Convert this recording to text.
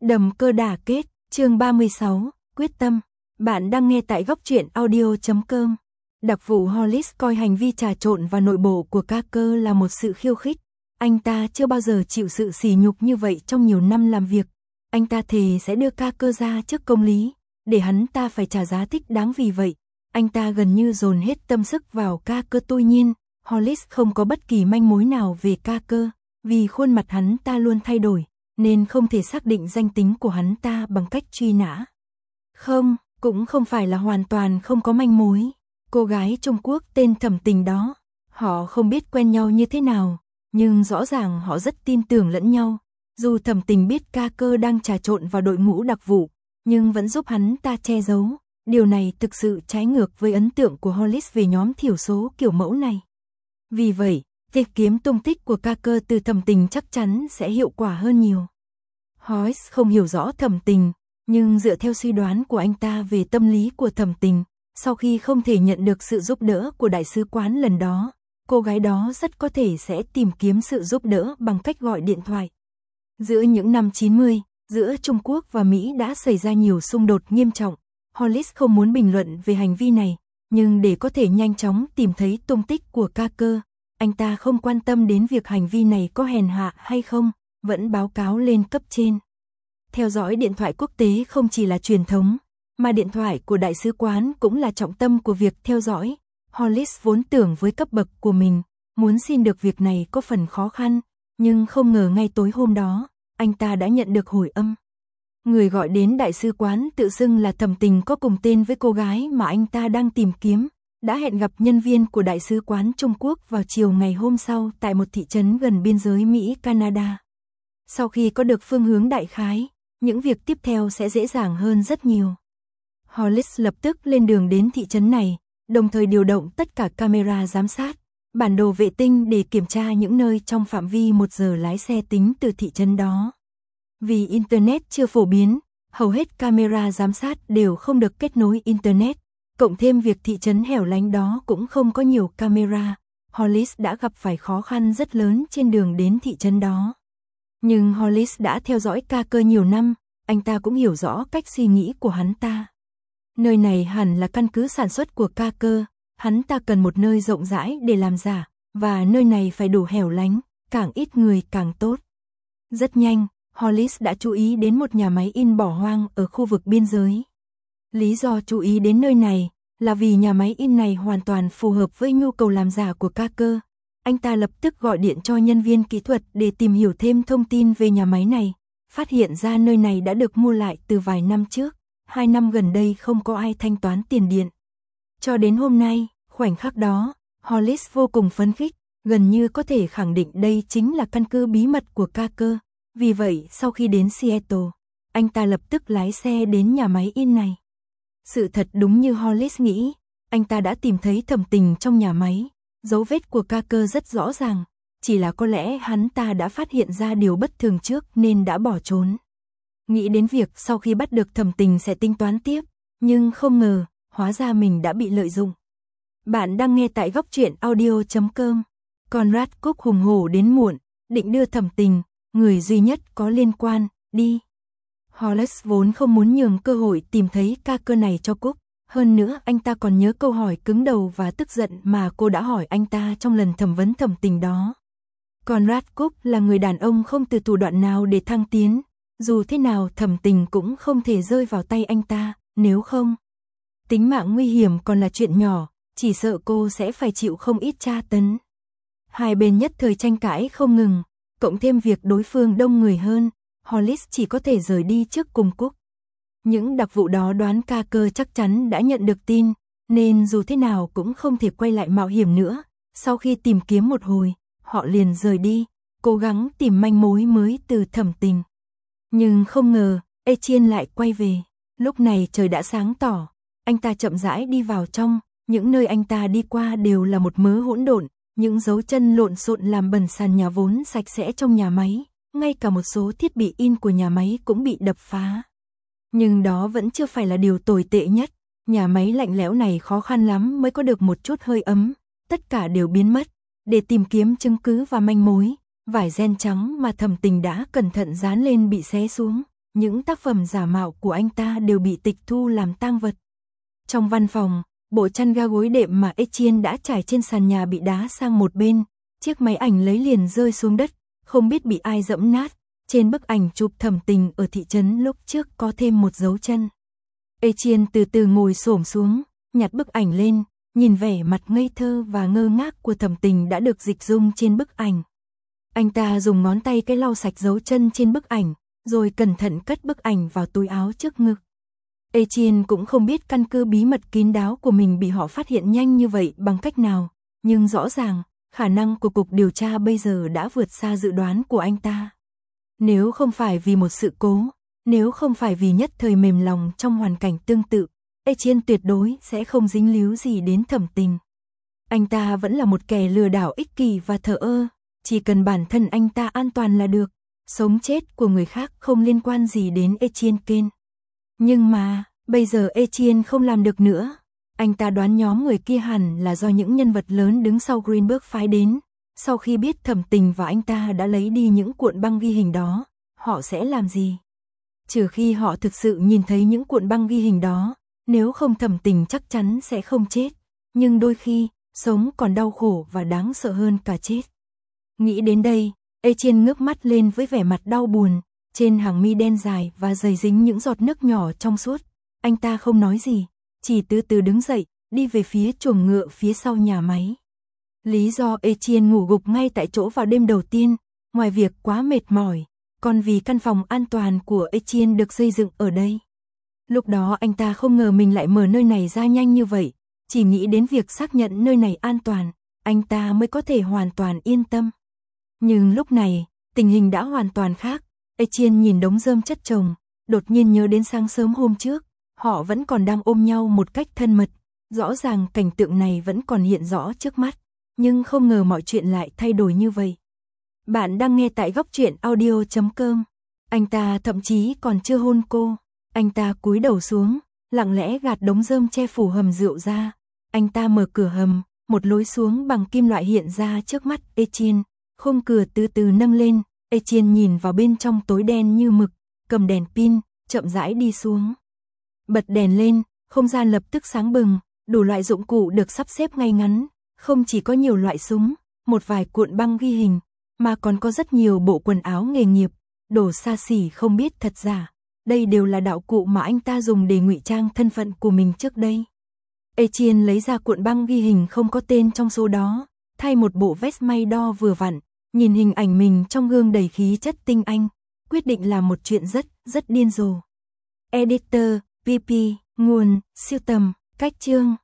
Đầm cơ đả kết, chương 36, quyết tâm. Bạn đang nghe tại góc truyện audio.com. Đặc vụ Hollis coi hành vi trà trộn vào nội bộ của Carker là một sự khiêu khích. Anh ta chưa bao giờ chịu sự sỉ nhục như vậy trong nhiều năm làm việc. Anh ta thề sẽ đưa Carker ra trước công lý, để hắn ta phải trả giá thích đáng vì vậy. Anh ta gần như dồn hết tâm sức vào Carker. Tuy nhiên, Hollis không có bất kỳ manh mối nào về Carker, vì khuôn mặt hắn ta luôn thay đổi, nên không thể xác định danh tính của hắn ta bằng cách truy nã. Không, cũng không phải là hoàn toàn không có manh mối. Cô gái Trung Quốc tên Thẩm Tình đó, họ không biết quen nhau như thế nào, nhưng rõ ràng họ rất tin tưởng lẫn nhau. Dù Thẩm Tình biết Carker đang trà trộn vào đội ngũ đặc vụ, nhưng vẫn giúp hắn ta che giấu. Điều này thực sự trái ngược với ấn tượng của Hollis về nhóm thiểu số kiểu mẫu này. Vì vậy, việc kiếm tung tích của Carker từ Thẩm Tình chắc chắn sẽ hiệu quả hơn nhiều. Hollis không hiểu rõ Thẩm Tình, nhưng dựa theo suy đoán của anh ta về tâm lý của Thẩm Tình, sau khi không thể nhận được sự giúp đỡ của đại sứ quán lần đó, cô gái đó rất có thể sẽ tìm kiếm sự giúp đỡ bằng cách gọi điện thoại. Giữa những năm 90, giữa Trung Quốc và Mỹ đã xảy ra nhiều xung đột nghiêm trọng. Hollis không muốn bình luận về hành vi này, nhưng để có thể nhanh chóng tìm thấy tung tích của Carker, anh ta không quan tâm đến việc hành vi này có hèn hạ hay không, vẫn báo cáo lên cấp trên. Theo dõi điện thoại quốc tế không chỉ là truyền thống, mà điện thoại của đại sứ quán cũng là trọng tâm của việc theo dõi. Hollis vốn tưởng với cấp bậc của mình, muốn xin được việc này có phần khó khăn, nhưng không ngờ ngay tối hôm đó, anh ta đã nhận được hồi âm. Người gọi đến đại sứ quán tự xưng là Thẩm Tình có cùng tên với cô gái mà anh ta đang tìm kiếm, đã hẹn gặp nhân viên của đại sứ quán Trung Quốc vào chiều ngày hôm sau tại một thị trấn gần biên giới Mỹ-Canada. Sau khi có được phương hướng đại khái, những việc tiếp theo sẽ dễ dàng hơn rất nhiều. Hollis lập tức lên đường đến thị trấn này, đồng thời điều động tất cả camera giám sát, bản đồ vệ tinh để kiểm tra những nơi trong phạm vi 1 giờ lái xe tính từ thị trấn đó. Vì Internet chưa phổ biến, hầu hết camera giám sát đều không được kết nối Internet, cộng thêm việc thị trấn hẻo lánh đó cũng không có nhiều camera, Hollis đã gặp phải khó khăn rất lớn trên đường đến thị trấn đó. Nhưng Hollis đã theo dõi Carker nhiều năm, anh ta cũng hiểu rõ cách suy nghĩ của hắn ta. Nơi này hẳn là căn cứ sản xuất của Carker, hắn ta cần một nơi rộng rãi để làm giả, và nơi này phải đủ hẻo lánh, càng ít người càng tốt. Rất nhanh, Hollis đã chú ý đến một nhà máy in bỏ hoang ở khu vực biên giới. Lý do chú ý đến nơi này là vì nhà máy in này hoàn toàn phù hợp với nhu cầu làm giả của Carker. Anh ta lập tức gọi điện cho nhân viên kỹ thuật để tìm hiểu thêm thông tin về nhà máy này, phát hiện ra nơi này đã được mua lại từ vài năm trước, 2 năm gần đây không có ai thanh toán tiền điện. Cho đến hôm nay, khoảnh khắc đó, Hollis vô cùng phấn khích, gần như có thể khẳng định đây chính là căn cứ bí mật của Carker. Vì vậy, sau khi đến Seattle, anh ta lập tức lái xe đến nhà máy in này. Sự thật đúng như Hollis nghĩ, anh ta đã tìm thấy Thẩm Tình trong nhà máy. Dấu vết của Carker rất rõ ràng, chỉ là có lẽ hắn ta đã phát hiện ra điều bất thường trước nên đã bỏ trốn. Nghĩ đến việc sau khi bắt được Thẩm Tình sẽ tính toán tiếp, nhưng không ngờ, hóa ra mình đã bị lợi dụng. Bạn đang nghe tại góc truyện audio.com. Conrad Cook hùng hổ đến muộn, định đưa Thẩm Tình, người duy nhất có liên quan, đi. Hollis vốn không muốn nhường cơ hội tìm thấy Carker này cho Cook. Hơn nữa anh ta còn nhớ câu hỏi cứng đầu và tức giận mà cô đã hỏi anh ta trong lần thẩm vấn Thẩm Tình đó. Conrad Cook là người đàn ông không từ thủ đoạn nào để thăng tiến. Dù thế nào Thẩm Tình cũng không thể rơi vào tay anh ta, nếu không. Tính mạng nguy hiểm còn là chuyện nhỏ, chỉ sợ cô sẽ phải chịu không ít tra tấn. Hai bên nhất thời tranh cãi không ngừng, cộng thêm việc đối phương đông người hơn, Hollis chỉ có thể rời đi trước cùng Cook. Những đặc vụ đó đoán Carker chắc chắn đã nhận được tin, nên dù thế nào cũng không thể quay lại mạo hiểm nữa. Sau khi tìm kiếm một hồi, họ liền rời đi, cố gắng tìm manh mối mới từ Thẩm Tình. Nhưng không ngờ, Etienne lại quay về. Lúc này trời đã sáng tỏ, anh ta chậm rãi đi vào trong, những nơi anh ta đi qua đều là một mớ hỗn độn, những dấu chân lộn xộn làm bẩn sàn nhà vốn sạch sẽ trong nhà máy, ngay cả một số thiết bị in của nhà máy cũng bị đập phá. Nhưng đó vẫn chưa phải là điều tồi tệ nhất, nhà máy lạnh lẽo này khó khăn lắm mới có được một chút hơi ấm, tất cả đều biến mất. Để tìm kiếm chứng cứ và manh mối, vải ren trắng mà Thẩm Tình đã cẩn thận dán lên bị xé xuống, những tác phẩm giả mạo của anh ta đều bị tịch thu làm tang vật. Trong văn phòng, bộ chăn ga gối đệm mà Etienne đã trải trên sàn nhà bị đá sang một bên, chiếc máy ảnh lấy liền rơi xuống đất, không biết bị ai dẫm nát. Trên bức ảnh chụp Thẩm Tình ở thị trấn lúc trước có thêm một dấu chân. Etienne từ từ ngồi xổm xuống, nhặt bức ảnh lên, nhìn vẻ mặt ngây thơ và ngơ ngác của Thẩm Tình đã được dịch dung trên bức ảnh. Anh ta dùng ngón tay cái lau sạch dấu chân trên bức ảnh, rồi cẩn thận cất bức ảnh vào túi áo trước ngực. Etienne cũng không biết căn cứ bí mật kín đáo của mình bị họ phát hiện nhanh như vậy bằng cách nào, nhưng rõ ràng, khả năng của cục điều tra bây giờ đã vượt xa dự đoán của anh ta. Nếu không phải vì một sự cố, nếu không phải vì nhất thời mềm lòng trong hoàn cảnh tương tự, Etienne tuyệt đối sẽ không dính líu gì đến Thẩm Tình. Anh ta vẫn là một kẻ lừa đảo ích kỷ và thờ ơ, chỉ cần bản thân anh ta an toàn là được, sống chết của người khác không liên quan gì đến Etienne Kane. Nhưng mà, bây giờ Etienne không làm được nữa. Anh ta đoán nhóm người kia hẳn là do những nhân vật lớn đứng sau Greenberg phái đến. Sau khi biết Thẩm Tình và anh ta đã lấy đi những cuộn băng ghi hình đó, họ sẽ làm gì? Trừ khi họ thực sự nhìn thấy những cuộn băng ghi hình đó, nếu không Thẩm Tình chắc chắn sẽ không chết. Nhưng đôi khi, sống còn đau khổ và đáng sợ hơn cả chết. Nghĩ đến đây, Etienne ngước mắt lên với vẻ mặt đau buồn, trên hàng mi đen dài và dày dính những giọt nước nhỏ trong suốt. Anh ta không nói gì, chỉ từ từ đứng dậy, đi về phía chuồng ngựa phía sau nhà máy. Lý do Etienne ngủ gục ngay tại chỗ vào đêm đầu tiên, ngoài việc quá mệt mỏi, còn vì căn phòng an toàn của Etienne được xây dựng ở đây. Lúc đó anh ta không ngờ mình lại mở nơi này ra nhanh như vậy, chỉ nghĩ đến việc xác nhận nơi này an toàn, anh ta mới có thể hoàn toàn yên tâm. Nhưng lúc này, tình hình đã hoàn toàn khác. Etienne nhìn đống rơm chất chồng, đột nhiên nhớ đến sáng sớm hôm trước, họ vẫn còn đang ôm nhau một cách thân mật, rõ ràng cảnh tượng này vẫn còn hiện rõ trước mắt, nhưng không ngờ mọi chuyện lại thay đổi như vậy. Bạn đang nghe tại góc truyện audio.com. Anh ta thậm chí còn chưa hôn cô, anh ta cúi đầu xuống, lặng lẽ gạt đống rơm che phủ hầm rượu ra. Anh ta mở cửa hầm, một lối xuống bằng kim loại hiện ra trước mắt Etienne, khung cửa từ từ nâng lên. Etienne nhìn vào bên trong tối đen như mực, cầm đèn pin, chậm rãi đi xuống. Bật đèn lên, không gian lập tức sáng bừng, đủ loại dụng cụ được sắp xếp ngay ngắn, không chỉ có nhiều loại súng, một vài cuộn băng ghi hình, mà còn có rất nhiều bộ quần áo nghề nghiệp, đồ xa xỉ không biết thật giả. Đây đều là đạo cụ mà anh ta dùng để ngụy trang thân phận của mình trước đây. Etienne lấy ra cuộn băng ghi hình không có tên trong số đó, thay một bộ vest may đo vừa vặn. Nhìn hình ảnh mình trong gương đầy khí chất tinh anh, quyết định làm một chuyện rất điên rồ. Editor, PP, nguồn, sưu tầm, cách chương.